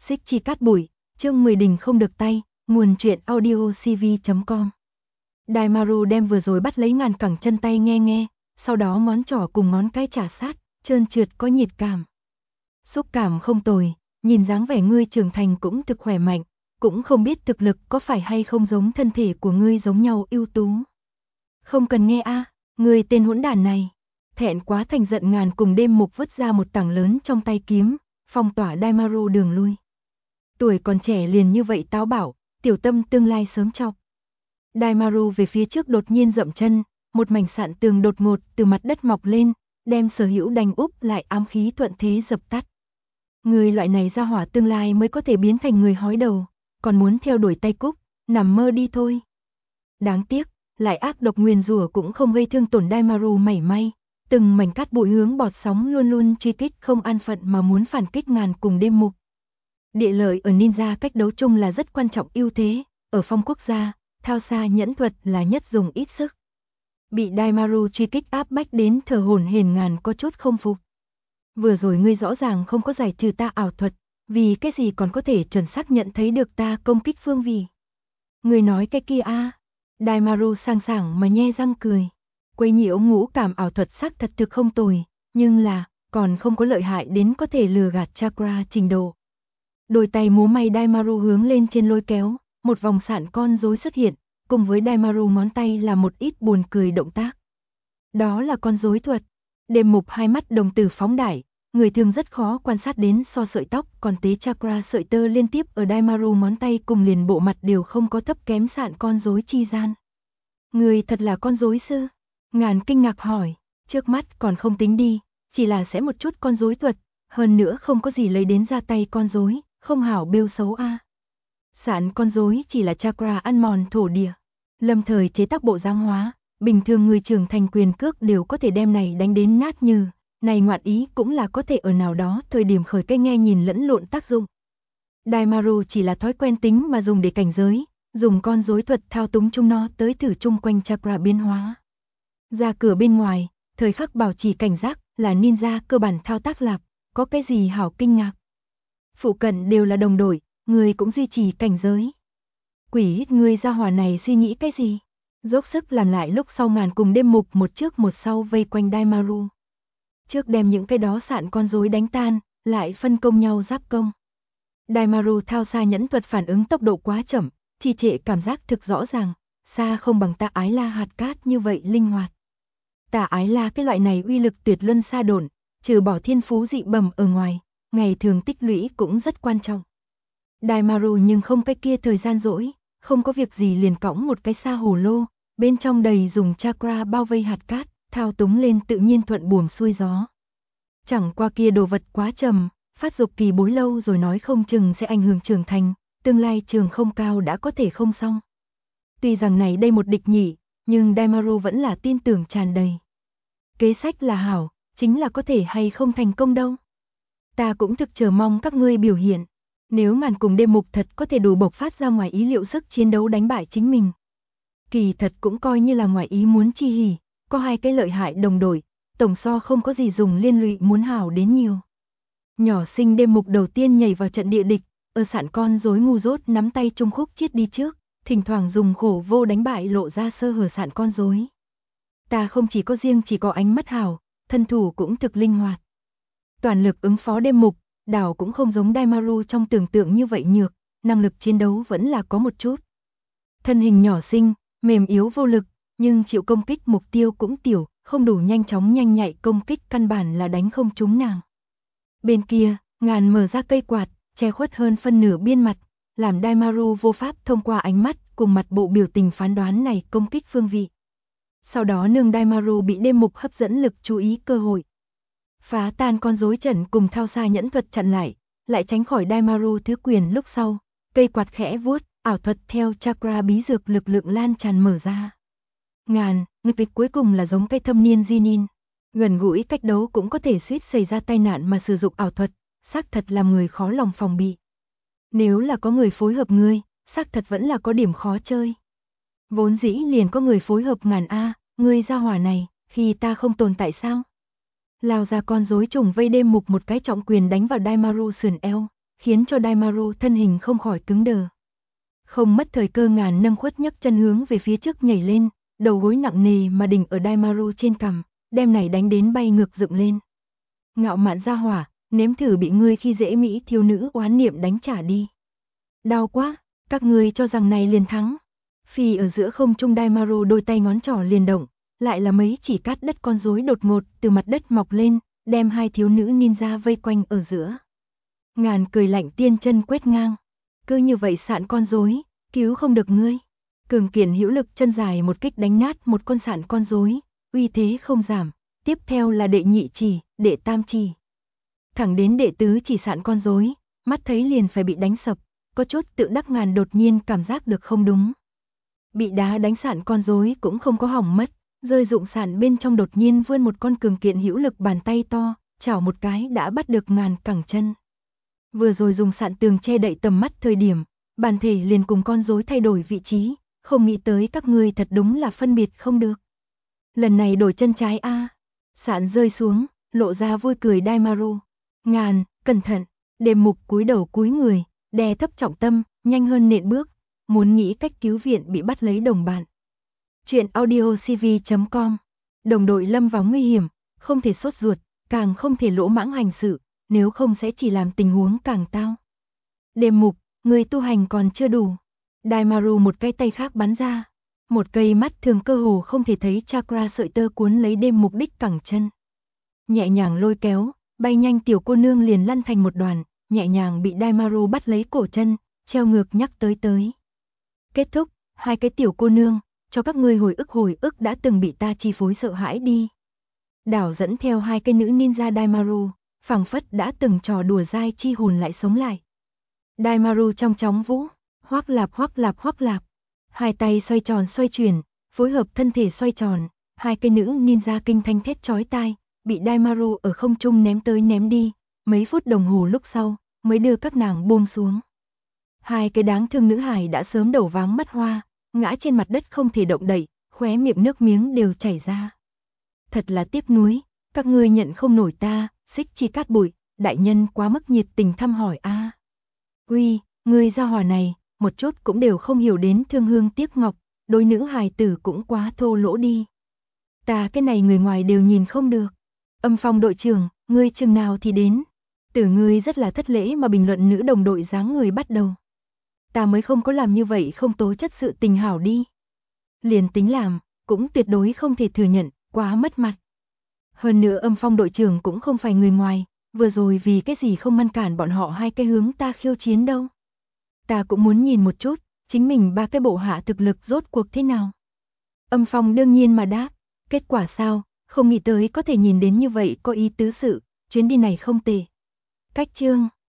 Xích chi cát bụi, chương 10 đình không được tay, nguồn truyện audio cv.com. Daimaru đem vừa rồi bắt lấy ngàn cẳng chân tay nghe, sau đó ngón trỏ cùng ngón cái trả sát, trơn trượt có nhiệt cảm. Xúc cảm không tồi, nhìn dáng vẻ ngươi trưởng thành cũng thực khỏe mạnh, cũng không biết thực lực có phải hay không giống thân thể của ngươi giống nhau ưu tú. Không cần nghe a, ngươi tên hỗn đản này. Thẹn quá thành giận ngàn cùng đêm mục vứt ra một tảng lớn trong tay kiếm, phong tỏa Daimaru đường lui. Tuổi còn trẻ liền như vậy táo bạo, tiểu tâm tương lai sớm chọc. Daimaru về phía trước đột nhiên dậm chân, một mảnh sạn tường đột ngột từ mặt đất mọc lên, đem sở hữu đành úp lại ám khí thuận thế dập tắt. Người loại này ra hỏa tương lai mới có thể biến thành người hói đầu, còn muốn theo đuổi tay cúc, nằm mơ đi thôi. Đáng tiếc, lại ác độc nguyền rủa cũng không gây thương tổn Daimaru mảy may, từng mảnh cát bụi hướng bọt sóng luôn luôn truy kích không an phận mà muốn phản kích ngàn cùng đêm mục. Địa lợi ở ninja cách đấu chung là rất quan trọng ưu thế, ở phong quốc gia, thao xa nhẫn thuật là nhất dùng ít sức. Bị Daimaru truy kích áp bách đến thở hổn hển ngàn có chút không phục. Vừa rồi ngươi rõ ràng không có giải trừ ta ảo thuật, vì cái gì còn có thể chuẩn xác nhận thấy được ta công kích phương vị. Ngươi nói cái kia a? Daimaru sang sảng mà nhe răng cười. Quấy nhiễu ngũ cảm ảo thuật sắc thật thực không tồi, nhưng là, còn không có lợi hại đến có thể lừa gạt chakra trình độ. Đôi tay múa may Daimaru hướng lên trên lôi kéo, một vòng sạn con rối xuất hiện, cùng với Daimaru ngón tay là một ít buồn cười động tác. Đó là con rối thuật. Đêm mục hai mắt đồng tử phóng đại, người thường rất khó quan sát đến so sợi tóc còn tế chakra sợi tơ liên tiếp ở Daimaru ngón tay cùng liền bộ mặt đều không có thấp kém sạn con rối chi gian. Người thật là con rối sư? Ngàn kinh ngạc hỏi, trước mắt còn không tính đi, chỉ là sẽ một chút con rối thuật, hơn nữa không có gì lấy đến ra tay con rối, không hảo bêu xấu a. Sạn con rối chỉ là chakra ăn mòn thổ địa, lâm thời chế tác bộ dáng hóa, bình thường người trưởng thành quyền cước đều có thể đem này đánh đến nát như, này ngoạn ý cũng là có thể ở nào đó thời điểm khởi cái nghe nhìn lẫn lộn tác dụng. Daimaru chỉ là thói quen tính mà dùng để cảnh giới, dùng con rối thuật thao túng chúng nó tới thử chung quanh chakra biến hóa. Ra cửa bên ngoài, thời khắc bảo trì cảnh giác là ninja cơ bản thao tác lạp, có cái gì hảo kinh ngạc. Phụ cận đều là đồng đội, người cũng duy trì cảnh giới. Quỷ hít người ra hỏa này suy nghĩ cái gì? Dốc sức làm lại lúc sau ngàn cùng đêm mục một trước một sau vây quanh Daimaru. Trước đem những cái đó sạn con rối đánh tan, lại phân công nhau giáp công. Daimaru thao xa nhẫn thuật phản ứng tốc độ quá chậm, trì trệ cảm giác thực rõ ràng, xa không bằng Tạ Ái La hạt cát như vậy linh hoạt. Tạ Ái La cái loại này uy lực tuyệt luân xa độn, trừ bỏ thiên phú dị bẩm ở ngoài, ngày thường tích lũy cũng rất quan trọng. Daimaru nhưng không cái kia thời gian rỗi, không có việc gì liền cõng một cái sa hồ lô, bên trong đầy dùng chakra bao vây hạt cát, thao túng lên tự nhiên thuận buồm xuôi gió. Chẳng qua kia đồ vật quá trầm, phát dục kỳ bối lâu rồi nói không chừng sẽ ảnh hưởng trưởng thành, tương lai trường không cao đã có thể không xong. Tuy rằng này đây một địch nhỉ, nhưng Daimaru vẫn là tin tưởng tràn đầy. Kế sách là hảo, chính là có thể hay không thành công đâu. Ta cũng thực chờ mong các ngươi biểu hiện. Nếu ngàn cùng đêm mục thật có thể đủ bộc phát ra ngoài ý liệu sức chiến đấu đánh bại chính mình. Kỳ thật cũng coi như là ngoài ý muốn chi hỉ, có hai cái lợi hại đồng đội, tổng so không có gì dùng liên lụy muốn hảo đến nhiều. Nhỏ sinh đêm mục đầu tiên nhảy vào trận địa địch, ở sạn con rối ngu dốt nắm tay Trung Khúc chiết đi trước, thỉnh thoảng dùng khổ vô đánh bại lộ ra sơ hở sạn con rối. Ta không chỉ có riêng chỉ có ánh mắt hảo, thân thủ cũng thực linh hoạt. Toàn lực ứng phó đêm mục, đảo cũng không giống Daimaru trong tưởng tượng như vậy nhược, năng lực chiến đấu vẫn là có một chút. Thân hình nhỏ xinh, mềm yếu vô lực, nhưng chịu công kích mục tiêu cũng tiểu, không đủ nhanh chóng nhanh nhạy công kích căn bản là đánh không trúng nàng. Bên kia, ngàn mở ra cây quạt, che khuất hơn phân nửa biên mặt, làm Daimaru vô pháp thông qua ánh mắt cùng mặt bộ biểu tình phán đoán này công kích phương vị. Sau đó nương Daimaru bị đêm mục hấp dẫn lực chú ý cơ hội. Phá tan con rối trận cùng thao xa nhẫn thuật chặn lại tránh khỏi Daimaru thứ quyền lúc sau, cây quạt khẽ vuốt, ảo thuật theo chakra bí dược lực lượng lan tràn mở ra. Ngàn, nghịch việc cuối cùng là giống cây thâm niên Jinin. Gần gũi cách đấu cũng có thể suýt xảy ra tai nạn mà sử dụng ảo thuật, xác thật làm người khó lòng phòng bị. Nếu là có người phối hợp ngươi, xác thật vẫn là có điểm khó chơi. Vốn dĩ liền có người phối hợp ngàn a, ngươi ra hỏa này, khi ta không tồn tại sao? Lao ra con rối trùng vây đêm mục một cái trọng quyền đánh vào Daimaru sườn eo, khiến cho Daimaru thân hình không khỏi cứng đờ. Không mất thời cơ, Ngàn nâng khuất nhấc chân hướng về phía trước nhảy lên, đầu gối nặng nề mà đỉnh ở Daimaru trên cằm, đem này đánh đến bay ngược dựng lên. Ngạo mạn gia hỏa, nếm thử bị ngươi khi dễ mỹ thiếu nữ oán niệm đánh trả đi. Đau quá, các ngươi cho rằng này liền thắng. Phi ở giữa không trung, Daimaru đôi tay ngón trỏ liền động, lại là mấy chỉ cát đất con rối đột ngột từ mặt đất mọc lên, đem hai thiếu nữ ninja vây quanh ở giữa. Ngàn cười lạnh, tiên chân quét ngang. Cứ như vậy sạn con rối, cứu không được ngươi. Cường Kiển hữu lực chân dài một kích đánh nát một con sạn con rối, uy thế không giảm. Tiếp theo là đệ nhị chỉ, đệ tam chỉ. Thẳng đến đệ tứ chỉ sạn con rối, mắt thấy liền phải bị đánh sập, có chút tự đắc. Ngàn đột nhiên cảm giác được không đúng. Bị đá đánh sạn con rối cũng không có hỏng mất, rơi dụng sạn bên trong đột nhiên vươn một con Cường Kiện hữu lực bàn tay to, chảo một cái đã bắt được Ngàn cẳng chân. Vừa rồi dùng sạn tường che đậy tầm mắt thời điểm, bản thể liền cùng con rối thay đổi vị trí, không nghĩ tới các ngươi thật đúng là phân biệt không được. Lần này đổi chân trái a. Sạn rơi xuống, lộ ra vui cười Daimaru. Ngàn, cẩn thận. Đêm Mục cúi đầu cúi người, đè thấp trọng tâm, nhanh hơn nện bước, muốn nghĩ cách cứu viện bị bắt lấy đồng bạn. Chuyện audiocv.com. Đồng đội lâm vào nguy hiểm, không thể sốt ruột, càng không thể lỗ mãng hành sự, nếu không sẽ chỉ làm tình huống càng tao. Đêm Mục, người tu hành còn chưa đủ. Daimaru một cái tay khác bắn ra, một cây mắt thường cơ hồ không thể thấy chakra sợi tơ cuốn lấy Đêm Mục đích cẳng chân. Nhẹ nhàng lôi kéo, bay nhanh tiểu cô nương liền lăn thành một đoàn, nhẹ nhàng bị Daimaru bắt lấy cổ chân, treo ngược nhắc tới. Kết thúc, hai cái tiểu cô nương, cho các ngươi hồi ức đã từng bị ta chi phối sợ hãi đi. Đảo dẫn theo hai cái nữ ninja Daimaru, phảng phất đã từng trò đùa dai chi hồn lại sống lại. Daimaru trong chóng vũ, hoắc lạp, hai tay xoay tròn xoay chuyển, phối hợp thân thể xoay tròn, hai cái nữ ninja kinh thanh thét chói tai, bị Daimaru ở không trung ném tới ném đi, mấy phút đồng hồ lúc sau, mới đưa các nàng buông xuống. Hai cái đáng thương nữ hài đã sớm đầu váng mắt hoa, ngã trên mặt đất không thể động đậy, khóe miệng nước miếng đều chảy ra. Thật là tiếc nuối, các ngươi nhận không nổi ta, Xích Chi Cát Bụi, đại nhân quá mức nhiệt tình thăm hỏi a. Uy, ngươi gia hỏa này, một chút cũng đều không hiểu đến thương hương tiếc ngọc, đối nữ hài tử cũng quá thô lỗ đi. Ta cái này người ngoài đều nhìn không được. Âm Phong đội trưởng, ngươi chừng nào thì đến? Tử ngươi rất là thất lễ mà bình luận nữ đồng đội dáng người bắt đầu. Ta mới không có làm như vậy không tố chất sự tình hảo đi. Liền tính làm, cũng tuyệt đối không thể thừa nhận, quá mất mặt. Hơn nữa Âm Phong đội trưởng cũng không phải người ngoài, vừa rồi vì cái gì không ngăn cản bọn họ hai cái hướng ta khiêu chiến đâu. Ta cũng muốn nhìn một chút, chính mình ba cái bộ hạ thực lực rốt cuộc thế nào. Âm Phong đương nhiên mà đáp, kết quả sao, không nghĩ tới có thể nhìn đến như vậy có ý tứ sự, chuyến đi này không tệ. Cách chương